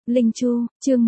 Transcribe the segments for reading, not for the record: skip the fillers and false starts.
Linh Chu, chương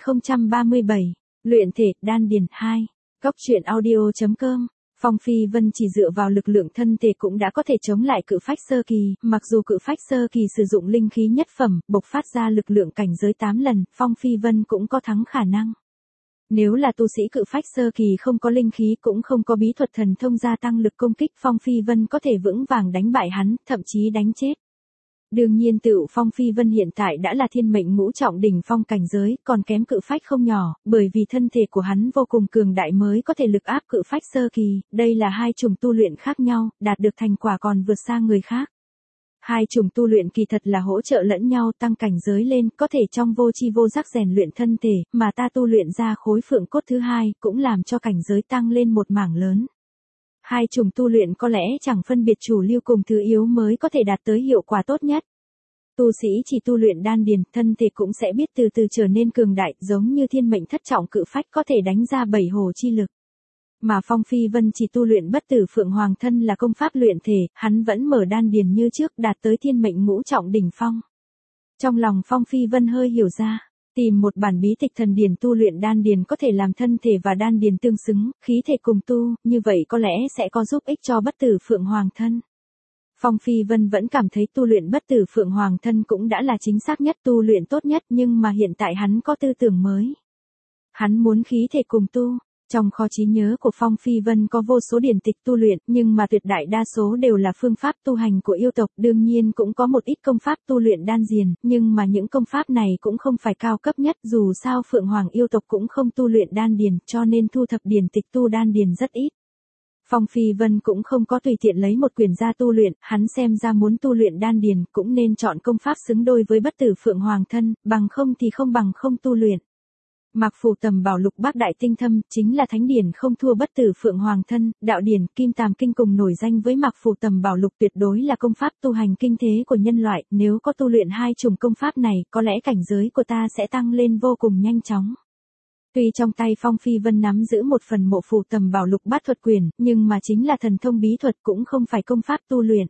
1037, luyện thể, đan điền 2. Góc truyện audio.com. Phong Phi Vân chỉ dựa vào lực lượng thân thể cũng đã có thể chống lại cự phách sơ kỳ, mặc dù cự phách sơ kỳ sử dụng linh khí nhất phẩm, bộc phát ra lực lượng cảnh giới 8 lần, Phong Phi Vân cũng có thắng khả năng. Nếu là tu sĩ cự phách sơ kỳ không có linh khí cũng không có bí thuật thần thông gia tăng lực công kích, Phong Phi Vân có thể vững vàng đánh bại hắn, thậm chí đánh chết. Đương nhiên tựu Phong Phi Vân hiện tại đã là thiên mệnh ngũ trọng đỉnh phong cảnh giới, còn kém cự phách không nhỏ, bởi vì thân thể của hắn vô cùng cường đại mới có thể lực áp cự phách sơ kỳ, đây là hai chủng tu luyện khác nhau, đạt được thành quả còn vượt xa người khác. Hai chủng tu luyện kỳ thật là hỗ trợ lẫn nhau tăng cảnh giới lên, có thể trong vô chi vô giác rèn luyện thân thể, mà ta tu luyện ra khối phượng cốt thứ hai, cũng làm cho cảnh giới tăng lên một mảng lớn. Hai chủng tu luyện có lẽ chẳng phân biệt chủ lưu cùng thứ yếu mới có thể đạt tới hiệu quả tốt nhất. Tu sĩ chỉ tu luyện đan điền, thân thể cũng sẽ biết từ từ trở nên cường đại, giống như thiên mệnh thất trọng cự phách có thể đánh ra 7 hồ chi lực. Mà Phong Phi Vân chỉ tu luyện bất tử phượng hoàng thân là công pháp luyện thể, hắn vẫn mở đan điền như trước, đạt tới thiên mệnh ngũ trọng đỉnh phong. Trong lòng Phong Phi Vân hơi hiểu ra, tìm một bản bí tịch thần điển tu luyện đan điền có thể làm thân thể và đan điền tương xứng, khí thể cùng tu, như vậy có lẽ sẽ có giúp ích cho bất tử phượng hoàng thân. Phong Phi Vân vẫn cảm thấy tu luyện bất tử phượng hoàng thân cũng đã là chính xác nhất, tu luyện tốt nhất, nhưng mà hiện tại hắn có tư tưởng mới. Hắn muốn khí thể cùng tu. Trong kho trí nhớ của Phong Phi Vân có vô số điển tịch tu luyện, nhưng mà tuyệt đại đa số đều là phương pháp tu hành của yêu tộc, đương nhiên cũng có một ít công pháp tu luyện đan điền, nhưng mà những công pháp này cũng không phải cao cấp nhất, dù sao Phượng Hoàng yêu tộc cũng không tu luyện đan điền, cho nên thu thập điển tịch tu đan điền rất ít. Phong Phi Vân cũng không có tùy tiện lấy một quyển ra tu luyện, hắn xem ra muốn tu luyện đan điền cũng nên chọn công pháp xứng đôi với bất tử Phượng Hoàng thân, bằng không thì không bằng không tu luyện. Mạc Phù Tầm Bảo Lục Bát Đại Tinh Thâm chính là thánh điển không thua bất tử Phượng Hoàng thân, đạo điển Kim Tàm Kinh cùng nổi danh với Mạc Phù Tầm Bảo Lục, tuyệt đối là công pháp tu hành kinh thế của nhân loại, nếu có tu luyện hai chủng công pháp này, có lẽ cảnh giới của ta sẽ tăng lên vô cùng nhanh chóng. Tuy trong tay Phong Phi Vân nắm giữ một phần Mộ Phù Tầm Bảo Lục Bát Thuật Quyển, nhưng mà chính là thần thông bí thuật cũng không phải công pháp tu luyện.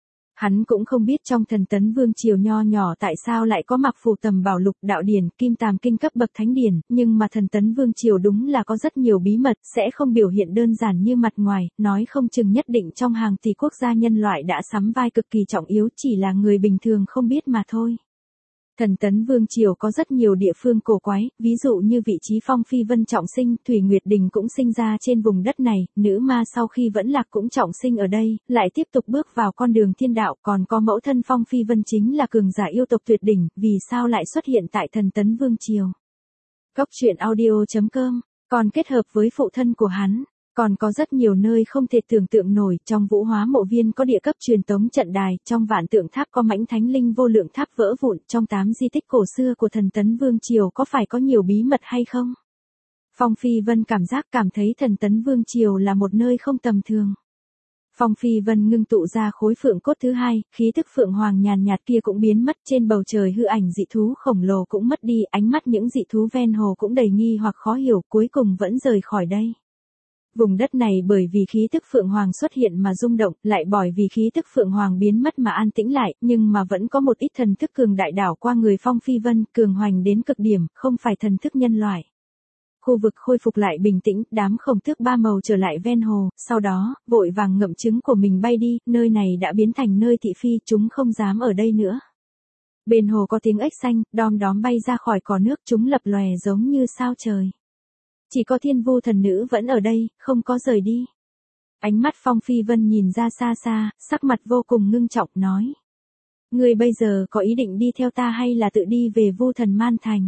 Hắn cũng không biết trong Thần Tấn Vương triều nho nhỏ tại sao lại có Mạc Phù Tầm Bảo Lục đạo điển, Kim Tàm Kinh cấp bậc thánh điển, nhưng mà Thần Tấn Vương triều đúng là có rất nhiều bí mật, sẽ không biểu hiện đơn giản như mặt ngoài, nói không chừng nhất định trong hàng tỷ quốc gia nhân loại đã sắm vai cực kỳ trọng yếu, chỉ là người bình thường không biết mà thôi. Thần Tấn Vương triều có rất nhiều địa phương cổ quái, ví dụ như vị trí Phong Phi Vân trọng sinh, Thủy Nguyệt Đình cũng sinh ra trên vùng đất này, nữ ma sau khi vẫn lạc cũng trọng sinh ở đây, lại tiếp tục bước vào con đường thiên đạo, còn có mẫu thân Phong Phi Vân chính là cường giả yêu tộc tuyệt đỉnh, vì sao lại xuất hiện tại Thần Tấn Vương triều. Góc truyện audio.com, còn kết hợp với phụ thân của hắn. Còn có rất nhiều nơi không thể tưởng tượng nổi, trong Vũ Hóa Mộ Viên có địa cấp truyền tống trận đài, trong Vạn Tượng Tháp có mãnh thánh linh vô lượng tháp vỡ vụn, trong 8 di tích cổ xưa của Thần Tấn Vương triều có phải có nhiều bí mật hay không? Phong Phi Vân cảm thấy Thần Tấn Vương triều là một nơi không tầm thường. Phong Phi Vân ngưng tụ ra khối phượng cốt thứ hai, khí tức phượng hoàng nhàn nhạt kia cũng biến mất, trên bầu trời hư ảnh dị thú khổng lồ cũng mất đi, ánh mắt những dị thú ven hồ cũng đầy nghi hoặc khó hiểu, cuối cùng vẫn rời khỏi đây. Vùng đất này bởi vì khí tức Phượng Hoàng xuất hiện mà rung động, lại bởi vì khí tức Phượng Hoàng biến mất mà an tĩnh lại, nhưng mà vẫn có một ít thần thức cường đại đảo qua người Phong Phi Vân, cường hoành đến cực điểm, không phải thần thức nhân loại. Khu vực khôi phục lại bình tĩnh, đám khổng tước ba màu trở lại ven hồ, sau đó, vội vàng ngậm trứng của mình bay đi, nơi này đã biến thành nơi thị phi, chúng không dám ở đây nữa. Bên hồ có tiếng ếch xanh, đom đóm bay ra khỏi cỏ nước, chúng lập lòe giống như sao trời. Chỉ có Thiên Vu thần nữ vẫn ở đây, không có rời đi. Ánh mắt Phong Phi Vân nhìn ra xa xa, sắc mặt vô cùng ngưng trọng nói. Ngươi bây giờ có ý định đi theo ta hay là tự đi về Vu Thần Man Thành?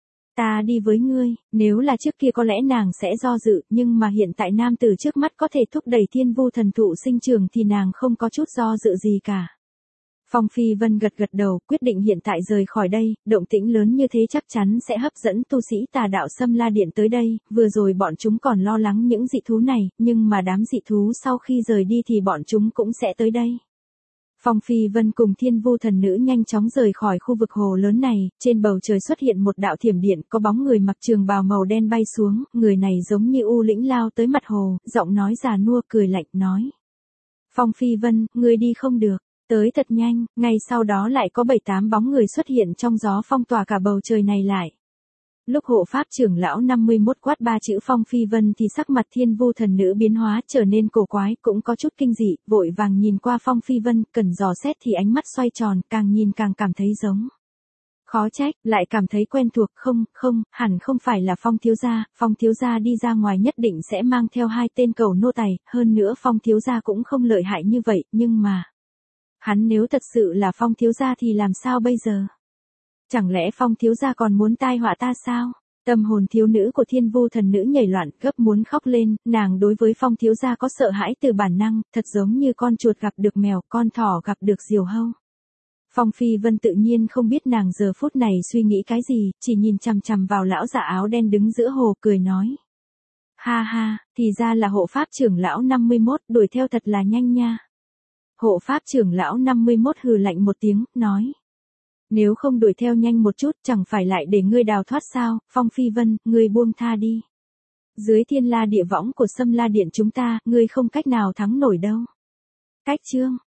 Ta đi với ngươi, nếu là trước kia có lẽ nàng sẽ do dự, nhưng mà hiện tại nam tử trước mắt có thể thúc đẩy Thiên Vu thần thụ sinh trưởng thì nàng không có chút do dự gì cả. Phong Phi Vân gật đầu, quyết định hiện tại rời khỏi đây, động tĩnh lớn như thế chắc chắn sẽ hấp dẫn tu sĩ Tà Đạo Xâm La Điện tới đây, vừa rồi bọn chúng còn lo lắng những dị thú này, nhưng mà đám dị thú sau khi rời đi thì bọn chúng cũng sẽ tới đây. Phong Phi Vân cùng Thiên Vu thần nữ nhanh chóng rời khỏi khu vực hồ lớn này, trên bầu trời xuất hiện một đạo thiểm điện, có bóng người mặc trường bào màu đen bay xuống, người này giống như U Lĩnh lao tới mặt hồ, giọng nói già nua cười lạnh nói. Phong Phi Vân, ngươi đi không được. Tới thật nhanh, ngay sau đó lại có 7-8 bóng người xuất hiện trong gió phong tỏa cả bầu trời này lại. Lúc hộ pháp trưởng lão 51 quát 3 chữ Phong Phi Vân thì sắc mặt Thiên Vu thần nữ biến hóa trở nên cổ quái, cũng có chút kinh dị, vội vàng nhìn qua Phong Phi Vân, cần dò xét thì ánh mắt xoay tròn, càng nhìn càng cảm thấy giống. Khó trách, lại cảm thấy quen thuộc, không, hẳn không phải là Phong thiếu gia đi ra ngoài nhất định sẽ mang theo 2 tên cầu nô tài, hơn nữa Phong thiếu gia cũng không lợi hại như vậy, nhưng mà... Hắn nếu thật sự là Phong thiếu gia thì làm sao bây giờ? Chẳng lẽ Phong thiếu gia còn muốn tai họa ta sao? Tâm hồn thiếu nữ của Thiên Vu thần nữ nhảy loạn, gấp muốn khóc lên, nàng đối với Phong thiếu gia có sợ hãi từ bản năng, thật giống như con chuột gặp được mèo, con thỏ gặp được diều hâu. Phong Phi Vân tự nhiên không biết nàng giờ phút này suy nghĩ cái gì, chỉ nhìn chằm chằm vào lão già áo đen đứng giữa hồ, cười nói. Ha ha, thì ra là hộ pháp trưởng lão 51, đuổi theo thật là nhanh nha. Hộ pháp trưởng lão 51 hừ lạnh một tiếng, nói. Nếu không đuổi theo nhanh một chút chẳng phải lại để ngươi đào thoát sao, Phong Phi Vân, ngươi buông tha đi. Dưới thiên la địa võng của Sâm La Điện chúng ta, ngươi không cách nào thắng nổi đâu. Cách chương.